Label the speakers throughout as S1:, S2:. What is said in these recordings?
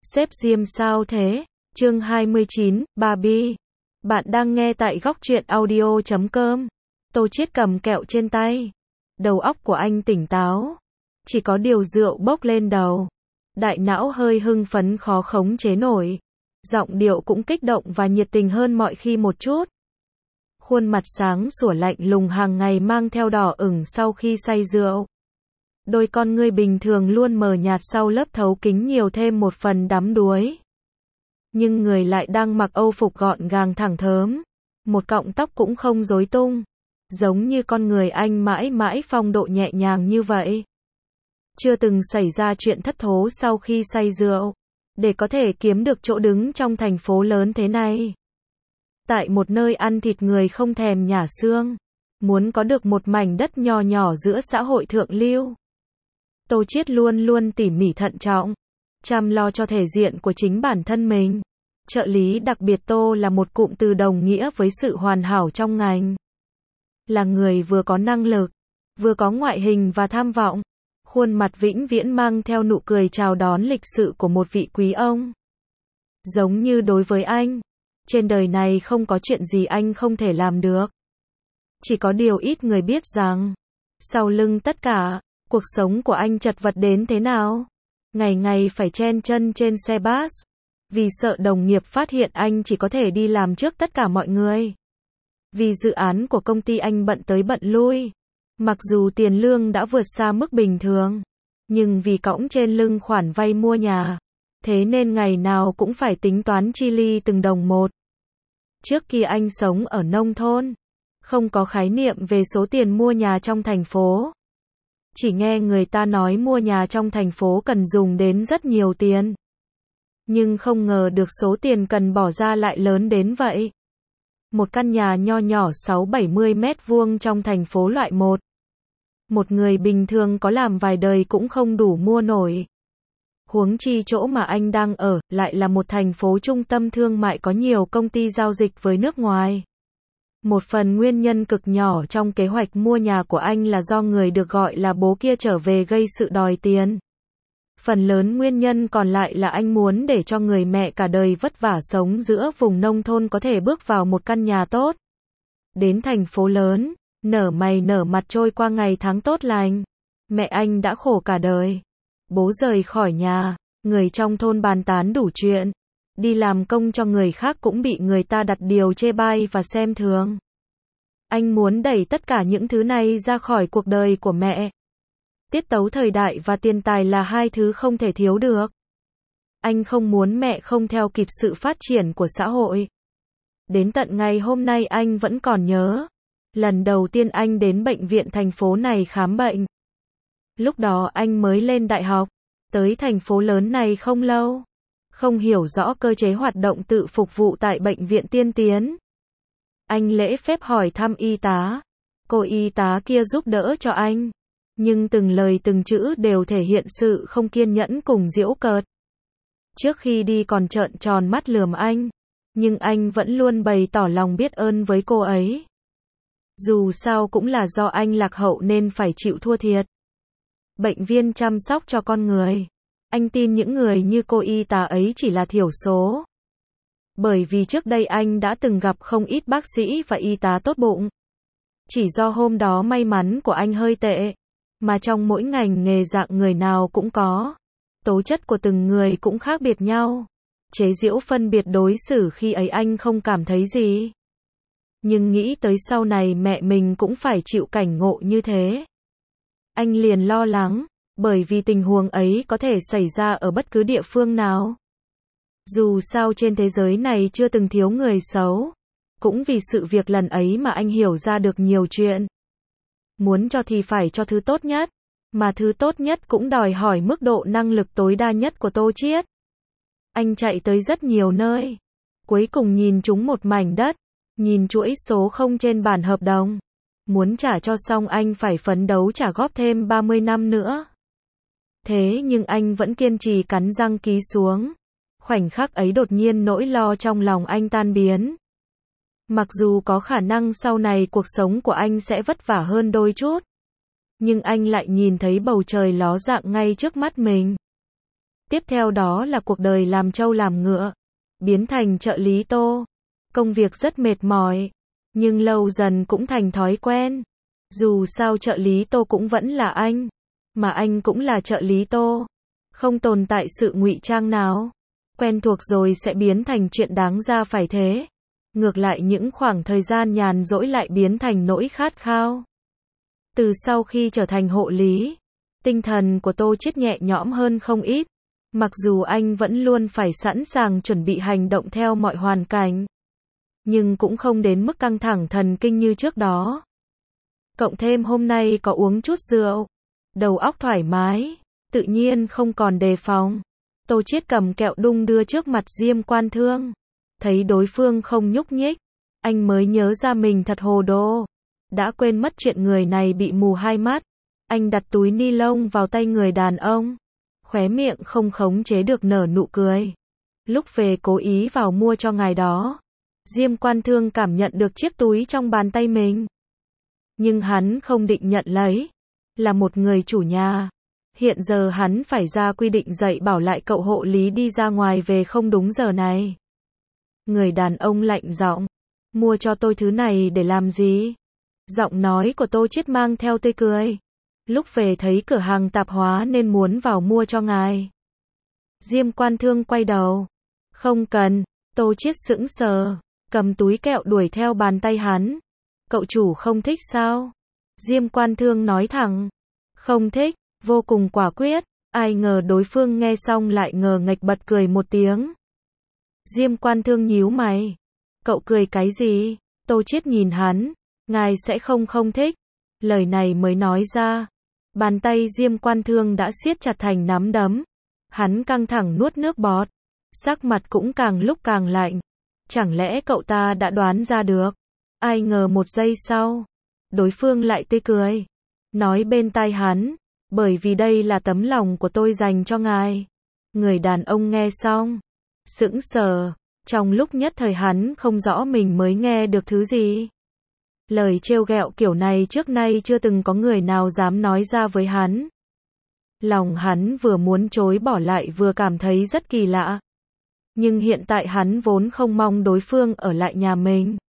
S1: Sếp Diêm sao thế? Chương 29, Barbie. Bạn đang nghe tại góc truyện audio.com. Tô Chiết cầm kẹo trên tay. Đầu óc của anh tỉnh táo. Chỉ có điều rượu bốc lên đầu. Đại não hơi hưng phấn khó khống chế nổi. Giọng điệu cũng kích động và nhiệt tình hơn mọi khi một chút. Khuôn mặt sáng sủa lạnh lùng hàng ngày mang theo đỏ ửng sau khi say rượu. Đôi con ngươi bình thường luôn mờ nhạt sau lớp thấu kính nhiều thêm một phần đắm đuối. Nhưng người lại đang mặc âu phục gọn gàng thẳng thớm. Một cọng tóc cũng không rối tung. Giống như con người anh mãi mãi phong độ nhẹ nhàng như vậy. Chưa từng xảy ra chuyện thất thố sau khi say rượu. Để có thể kiếm được chỗ đứng trong thành phố lớn thế này. Tại một nơi ăn thịt người không thèm nhả xương. Muốn có được một mảnh đất nho nhỏ giữa xã hội thượng lưu. Tô Chiết luôn luôn tỉ mỉ thận trọng, chăm lo cho thể diện của chính bản thân mình. Trợ lý đặc biệt Tô là một cụm từ đồng nghĩa với sự hoàn hảo trong ngành. Là người vừa có năng lực, vừa có ngoại hình và tham vọng. Khuôn mặt vĩnh viễn mang theo nụ cười chào đón lịch sự của một vị quý ông. Giống như đối với anh, trên đời này không có chuyện gì anh không thể làm được. Chỉ có điều ít người biết rằng, sau lưng tất cả, cuộc sống của anh chật vật đến thế nào. Ngày ngày phải chen chân trên xe bus. Vì sợ đồng nghiệp phát hiện anh chỉ có thể đi làm trước tất cả mọi người. Vì dự án của công ty anh bận tới bận lui. Mặc dù tiền lương đã vượt xa mức bình thường. Nhưng vì cõng trên lưng khoản vay mua nhà. Thế nên ngày nào cũng phải tính toán chi li từng đồng một. Trước kia anh sống ở nông thôn. Không có khái niệm về số tiền mua nhà trong thành phố. Chỉ nghe người ta nói mua nhà trong thành phố cần dùng đến rất nhiều tiền. Nhưng không ngờ được số tiền cần bỏ ra lại lớn đến vậy. Một căn nhà nho nhỏ 6-70 mét vuông trong thành phố loại 1. Một người bình thường có làm vài đời cũng không đủ mua nổi. Huống chi chỗ mà anh đang ở lại là một thành phố trung tâm thương mại có nhiều công ty giao dịch với nước ngoài. Một phần nguyên nhân cực nhỏ trong kế hoạch mua nhà của anh là do người được gọi là bố kia trở về gây sự đòi tiền. Phần lớn nguyên nhân còn lại là anh muốn để cho người mẹ cả đời vất vả sống giữa vùng nông thôn có thể bước vào một căn nhà tốt. Đến thành phố lớn, nở mày nở mặt trôi qua ngày tháng tốt lành. Mẹ anh đã khổ cả đời. Bố rời khỏi nhà, người trong thôn bàn tán đủ chuyện. Đi làm công cho người khác cũng bị người ta đặt điều chê bai và xem thường. Anh muốn đẩy tất cả những thứ này ra khỏi cuộc đời của mẹ. Tiết tấu thời đại và tiền tài là hai thứ không thể thiếu được. Anh không muốn mẹ không theo kịp sự phát triển của xã hội. Đến tận ngày hôm nay anh vẫn còn nhớ. Lần đầu tiên anh đến bệnh viện thành phố này khám bệnh. Lúc đó anh mới lên đại học. Tới thành phố lớn này không lâu. Không hiểu rõ cơ chế hoạt động tự phục vụ tại bệnh viện tiên tiến. Anh lễ phép hỏi thăm y tá. Cô y tá kia giúp đỡ cho anh. Nhưng từng lời từng chữ đều thể hiện sự không kiên nhẫn cùng giễu cợt. Trước khi đi còn trợn tròn mắt lườm anh. Nhưng anh vẫn luôn bày tỏ lòng biết ơn với cô ấy. Dù sao cũng là do anh lạc hậu nên phải chịu thua thiệt. Bệnh viên chăm sóc cho con người. Anh tin những người như cô y tá ấy chỉ là thiểu số. Bởi vì trước đây anh đã từng gặp không ít bác sĩ và y tá tốt bụng. Chỉ do hôm đó may mắn của anh hơi tệ. Mà trong mỗi ngành nghề dạng người nào cũng có. Tố chất của từng người cũng khác biệt nhau. Chế giễu phân biệt đối xử khi ấy anh không cảm thấy gì. Nhưng nghĩ tới sau này mẹ mình cũng phải chịu cảnh ngộ như thế. Anh liền lo lắng. Bởi vì tình huống ấy có thể xảy ra ở bất cứ địa phương nào. Dù sao trên thế giới này chưa từng thiếu người xấu. Cũng vì sự việc lần ấy mà anh hiểu ra được nhiều chuyện. Muốn cho thì phải cho thứ tốt nhất. Mà thứ tốt nhất cũng đòi hỏi mức độ năng lực tối đa nhất của Tô Chiết. Anh chạy tới rất nhiều nơi. Cuối cùng nhìn trúng một mảnh đất. Nhìn chuỗi số 0 trên bản hợp đồng. Muốn trả cho xong anh phải phấn đấu trả góp thêm 30 năm nữa. Thế nhưng anh vẫn kiên trì cắn răng ký xuống. Khoảnh khắc ấy đột nhiên nỗi lo trong lòng anh tan biến. Mặc dù có khả năng sau này cuộc sống của anh sẽ vất vả hơn đôi chút. Nhưng anh lại nhìn thấy bầu trời ló dạng ngay trước mắt mình. Tiếp theo đó là cuộc đời làm trâu làm ngựa, biến thành trợ lý Tô. Công việc rất mệt mỏi, nhưng lâu dần cũng thành thói quen. Dù sao trợ lý Tô cũng vẫn là anh, mà anh cũng là trợ lý Tô. Không tồn tại sự ngụy trang nào. Quen thuộc rồi sẽ biến thành chuyện đáng ra phải thế. Ngược lại những khoảng thời gian nhàn rỗi lại biến thành nỗi khát khao. Từ sau khi trở thành hộ lý, tinh thần của Tô Chiết nhẹ nhõm hơn không ít. Mặc dù anh vẫn luôn phải sẵn sàng chuẩn bị hành động theo mọi hoàn cảnh, nhưng cũng không đến mức căng thẳng thần kinh như trước đó. Cộng thêm hôm nay có uống chút rượu, đầu óc thoải mái, tự nhiên không còn đề phòng. Tô Chiết cầm kẹo đung đưa trước mặt Diêm Quan Thương. Thấy đối phương không nhúc nhích, anh mới nhớ ra mình thật hồ đồ. Đã quên mất chuyện người này bị mù hai mắt. Anh đặt túi ni lông vào tay người đàn ông. Khóe miệng không khống chế được nở nụ cười. Lúc về cố ý vào mua cho ngài đó. Diêm Quan Thương cảm nhận được chiếc túi trong bàn tay mình. Nhưng hắn không định nhận lấy. Là một người chủ nhà. Hiện giờ hắn phải ra quy định dạy bảo lại cậu hộ lý đi ra ngoài về không đúng giờ này. Người đàn ông lạnh giọng. Mua cho tôi thứ này để làm gì? Giọng nói của Tô Chiết mang theo tươi cười. Lúc về thấy cửa hàng tạp hóa nên muốn vào mua cho ngài. Diêm Quan Thương quay đầu. Không cần. Tô Chiết sững sờ, cầm túi kẹo đuổi theo bàn tay hắn. Cậu chủ không thích sao? Diêm Quan Thương nói thẳng. Không thích, vô cùng quả quyết. Ai ngờ đối phương nghe xong lại ngờ nghệch bật cười một tiếng. Diêm Quan Thương nhíu mày. Cậu cười cái gì? Tô Chiết nhìn hắn. Ngài sẽ không thích. Lời này mới nói ra. Bàn tay Diêm Quan Thương đã siết chặt thành nắm đấm. Hắn căng thẳng nuốt nước bọt. Sắc mặt cũng càng lúc càng lạnh. Chẳng lẽ cậu ta đã đoán ra được? Ai ngờ một giây sau, đối phương lại tươi cười. Nói bên tai hắn. Bởi vì đây là tấm lòng của tôi dành cho ngài. Người đàn ông nghe xong. Sững sờ. Trong lúc nhất thời hắn không rõ mình mới nghe được thứ gì. Lời trêu ghẹo kiểu này trước nay chưa từng có người nào dám nói ra với hắn. Lòng hắn vừa muốn chối bỏ lại vừa cảm thấy rất kỳ lạ. Nhưng hiện tại hắn vốn không mong đối phương ở lại nhà mình.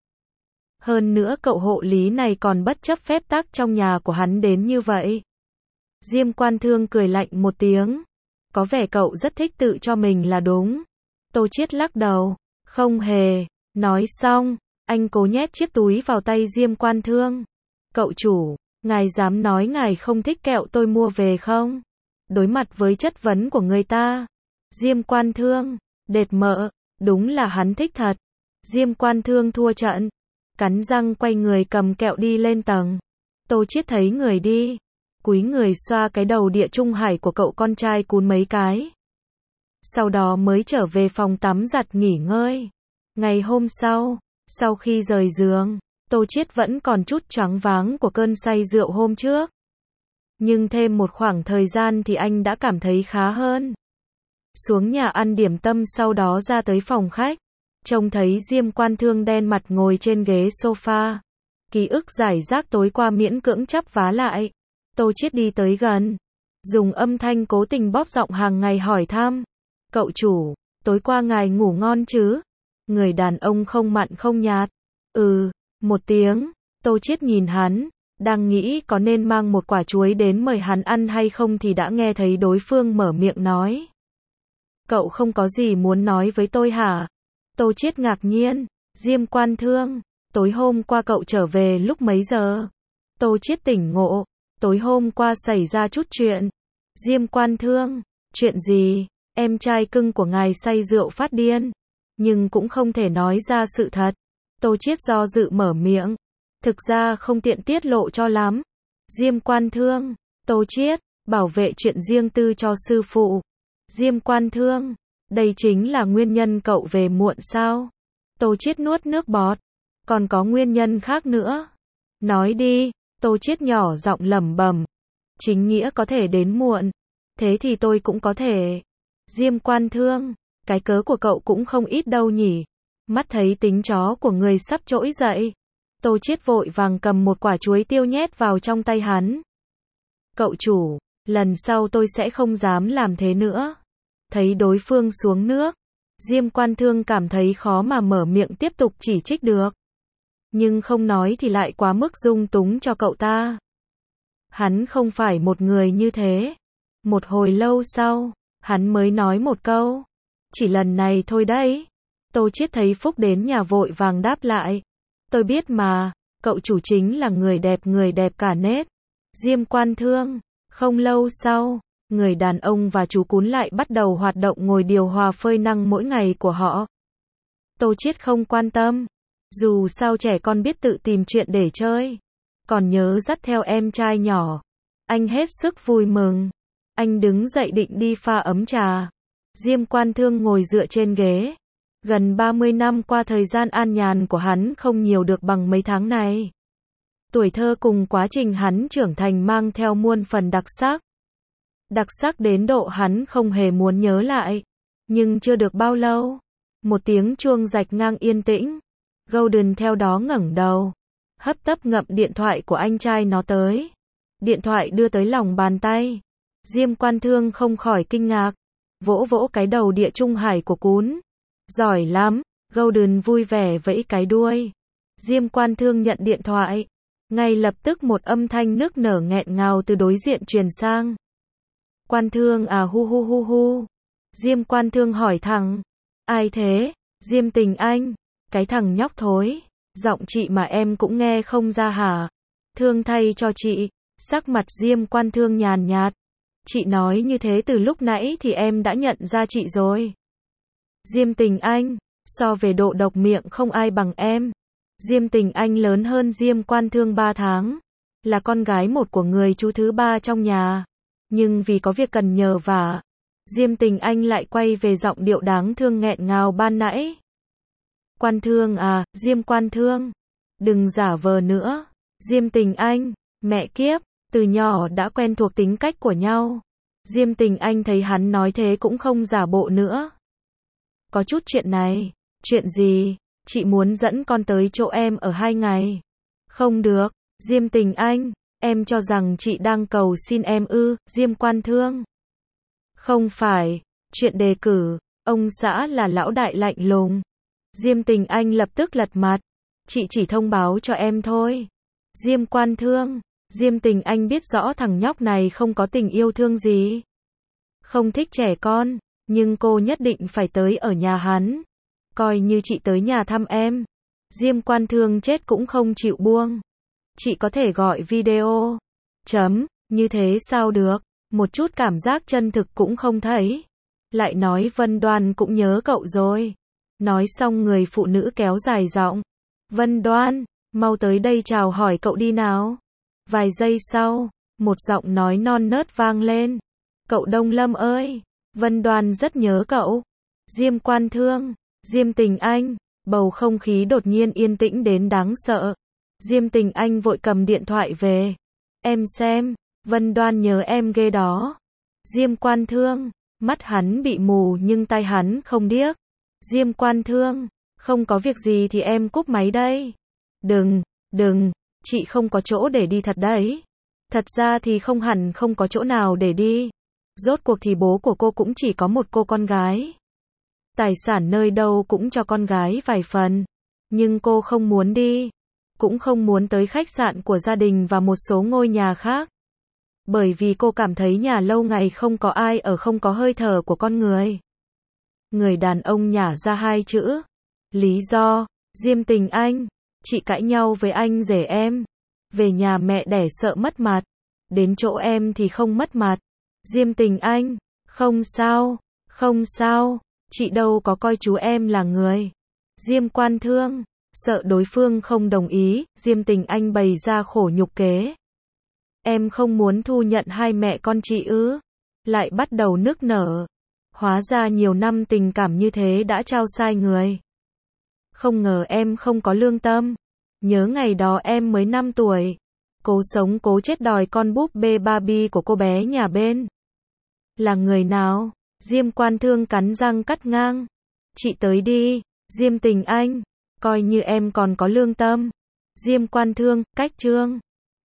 S1: Hơn nữa cậu hộ lý này còn bất chấp phép tắc trong nhà của hắn đến như vậy. Diêm Quan Thương cười lạnh một tiếng. Có vẻ cậu rất thích tự cho mình là đúng. Tô Chiết lắc đầu. Không hề. Nói xong, anh cố nhét chiếc túi vào tay Diêm Quan Thương. Cậu chủ, ngài dám nói ngài không thích kẹo tôi mua về không? Đối mặt với chất vấn của người ta. Diêm Quan Thương, đệt mợ, đúng là hắn thích thật. Diêm Quan Thương thua trận. Cắn răng quay người cầm kẹo đi lên tầng. Tô Chiết thấy người đi. Cúi người xoa cái đầu địa trung hải của cậu con trai cún mấy cái. Sau đó mới trở về phòng tắm giặt nghỉ ngơi. Ngày hôm sau khi rời giường, Tô Chiết vẫn còn chút choáng váng của cơn say rượu hôm trước. Nhưng thêm một khoảng thời gian thì anh đã cảm thấy khá hơn. Xuống nhà ăn điểm tâm sau đó ra tới phòng khách. Trông thấy Diêm Quan Thương đen mặt ngồi trên ghế sofa. Ký ức giải rác tối qua miễn cưỡng chắp vá lại. Tô Chiết đi tới gần. Dùng âm thanh cố tình bóp giọng hàng ngày hỏi thăm. Cậu chủ, tối qua ngài ngủ ngon chứ? Người đàn ông không mặn không nhạt. Một tiếng. Tô Chiết nhìn hắn. Đang nghĩ có nên mang một quả chuối đến mời hắn ăn hay không thì đã nghe thấy đối phương mở miệng nói. Cậu không có gì muốn nói với tôi hả? Tô Chiết ngạc nhiên. Diêm Quan Thương, tối hôm qua cậu trở về lúc mấy giờ? Tô Chiết tỉnh ngộ. Tối hôm qua xảy ra chút chuyện. Diêm Quan Thương, chuyện gì? Em trai cưng của ngài say rượu phát điên. Nhưng cũng không thể nói ra sự thật. Tô Chiết do dự mở miệng. Thực ra không tiện tiết lộ cho lắm. Diêm Quan Thương, Tô Chiết, bảo vệ chuyện riêng tư cho sư phụ. Diêm Quan Thương, đây chính là nguyên nhân cậu về muộn sao? Tô Chiết nuốt nước bọt. Còn có nguyên nhân khác nữa. Nói đi. Tô Chiết nhỏ giọng lẩm bẩm. Chính nghĩa có thể đến muộn. Thế thì tôi cũng có thể. Diêm Quan Thương, cái cớ của cậu cũng không ít đâu nhỉ. Mắt thấy tính chó của người sắp trỗi dậy. Tô Chiết vội vàng cầm một quả chuối tiêu nhét vào trong tay hắn. Cậu chủ, lần sau tôi sẽ không dám làm thế nữa. Thấy đối phương xuống nước, Diêm Quan Thương cảm thấy khó mà mở miệng tiếp tục chỉ trích được. Nhưng không nói thì lại quá mức dung túng cho cậu ta. Hắn không phải một người như thế. Một hồi lâu sau, hắn mới nói một câu. Chỉ lần này thôi đấy. Tô Chiết thấy Phúc đến nhà vội vàng đáp lại. Tôi biết mà, cậu chủ chính là người đẹp cả nết. Diêm Quan Thương. Không lâu sau, người đàn ông và chú cún lại bắt đầu hoạt động ngồi điều hòa phơi nắng mỗi ngày của họ. Tô Chiết không quan tâm. Dù sao trẻ con biết tự tìm chuyện để chơi. Còn nhớ dắt theo em trai nhỏ. Anh hết sức vui mừng. Anh đứng dậy định đi pha ấm trà. Diêm Quan Thương ngồi dựa trên ghế. Gần 30 năm qua thời gian an nhàn của hắn không nhiều được bằng mấy tháng này. Tuổi thơ cùng quá trình hắn trưởng thành mang theo muôn phần đặc sắc. Đặc sắc đến độ hắn không hề muốn nhớ lại. Nhưng chưa được bao lâu, một tiếng chuông rạch ngang yên tĩnh. Golden theo đó ngẩng đầu, hấp tấp ngậm điện thoại của anh trai nó tới. Điện thoại đưa tới lòng bàn tay. Diêm Quan Thương không khỏi kinh ngạc, vỗ vỗ cái đầu địa trung hải của cún. Giỏi lắm, Golden vui vẻ vẫy cái đuôi. Diêm Quan Thương nhận điện thoại. Ngay lập tức một âm thanh nức nở nghẹn ngào từ đối diện truyền sang. Quan Thương à hu hu hu hu. Diêm Quan Thương hỏi thẳng. Ai thế? Diêm Tình Anh. Cái thằng nhóc thối. Giọng chị mà em cũng nghe không ra hả? Thương thay cho chị. Sắc mặt Diêm Quan Thương nhàn nhạt. Chị nói như thế từ lúc nãy thì em đã nhận ra chị rồi. Diêm Tình Anh. So về độ độc miệng không ai bằng em. Diêm Tình Anh lớn hơn Diêm Quan Thương 3 tháng. Là con gái một của người chú thứ 3 trong nhà. Nhưng vì có việc cần nhờ vả, Diêm Tình Anh lại quay về giọng điệu đáng thương nghẹn ngào ban nãy. Quan Thương à, Diêm Quan Thương. Đừng giả vờ nữa. Diêm Tình Anh, mẹ kiếp, từ nhỏ đã quen thuộc tính cách của nhau. Diêm Tình Anh thấy hắn nói thế cũng không giả bộ nữa. Có chút chuyện này. Chuyện gì? Chị muốn dẫn con tới chỗ em ở 2 ngày. Không được, Diêm Tình Anh. Em cho rằng chị đang cầu xin em ư, Diêm Quan Thương. Không phải, chuyện đề cử, ông xã là lão đại lạnh lùng. Diêm Tình Anh lập tức lật mặt. Chị chỉ thông báo cho em thôi. Diêm Quan Thương. Diêm Tình Anh biết rõ thằng nhóc này không có tình yêu thương gì. Không thích trẻ con, nhưng cô nhất định phải tới ở nhà hắn. Coi như chị tới nhà thăm em. Diêm Quan Thương chết cũng không chịu buông. Chị có thể gọi video. Như thế sao được, một chút cảm giác chân thực cũng không thấy. Lại nói Vân Đoan cũng nhớ cậu rồi. Nói xong người phụ nữ kéo dài giọng. Vân Đoan, mau tới đây chào hỏi cậu đi nào. Vài giây sau, một giọng nói non nớt vang lên. Cậu Đông Lâm ơi, Vân Đoan rất nhớ cậu. Diêm Quan Thương, Diêm Tình Anh, bầu không khí đột nhiên yên tĩnh đến đáng sợ. Diêm Tình Anh vội cầm điện thoại về. Em xem, Vân Đoan nhớ em ghê đó. Diêm Quan Thương, mắt hắn bị mù nhưng tai hắn không điếc. Diêm Quan Thương, không có việc gì thì em cúp máy đây. Đừng, chị không có chỗ để đi thật đấy. Thật ra thì không hẳn không có chỗ nào để đi. Rốt cuộc thì bố của cô cũng chỉ có một cô con gái. Tài sản nơi đâu cũng cho con gái vài phần. Nhưng cô không muốn đi. Cũng không muốn tới khách sạn của gia đình và một số ngôi nhà khác. Bởi vì cô cảm thấy nhà lâu ngày không có ai ở, không có hơi thở của con người. Người đàn ông nhả ra 2 chữ. Lý do, Diêm Tình Anh, chị cãi nhau với anh rể em. Về nhà mẹ đẻ sợ mất mặt. Đến chỗ em thì không mất mặt. Diêm Tình Anh, không sao, chị đâu có coi chú em là người. Diêm Quan Thương, sợ đối phương không đồng ý, Diêm Tình Anh bày ra khổ nhục kế. Em không muốn thu nhận 2 mẹ con chị ư? Lại bắt đầu nức nở. Hóa ra nhiều năm tình cảm như thế đã trao sai người. Không ngờ em không có lương tâm. Nhớ ngày đó em mới 5 tuổi. Cố sống cố chết đòi con búp bê Barbie của cô bé nhà bên. Là người nào? Diêm Quan Thương cắn răng cắt ngang. Chị tới đi, Diêm Tình Anh. Coi như em còn có lương tâm. Diêm Quan Thương, cách chương.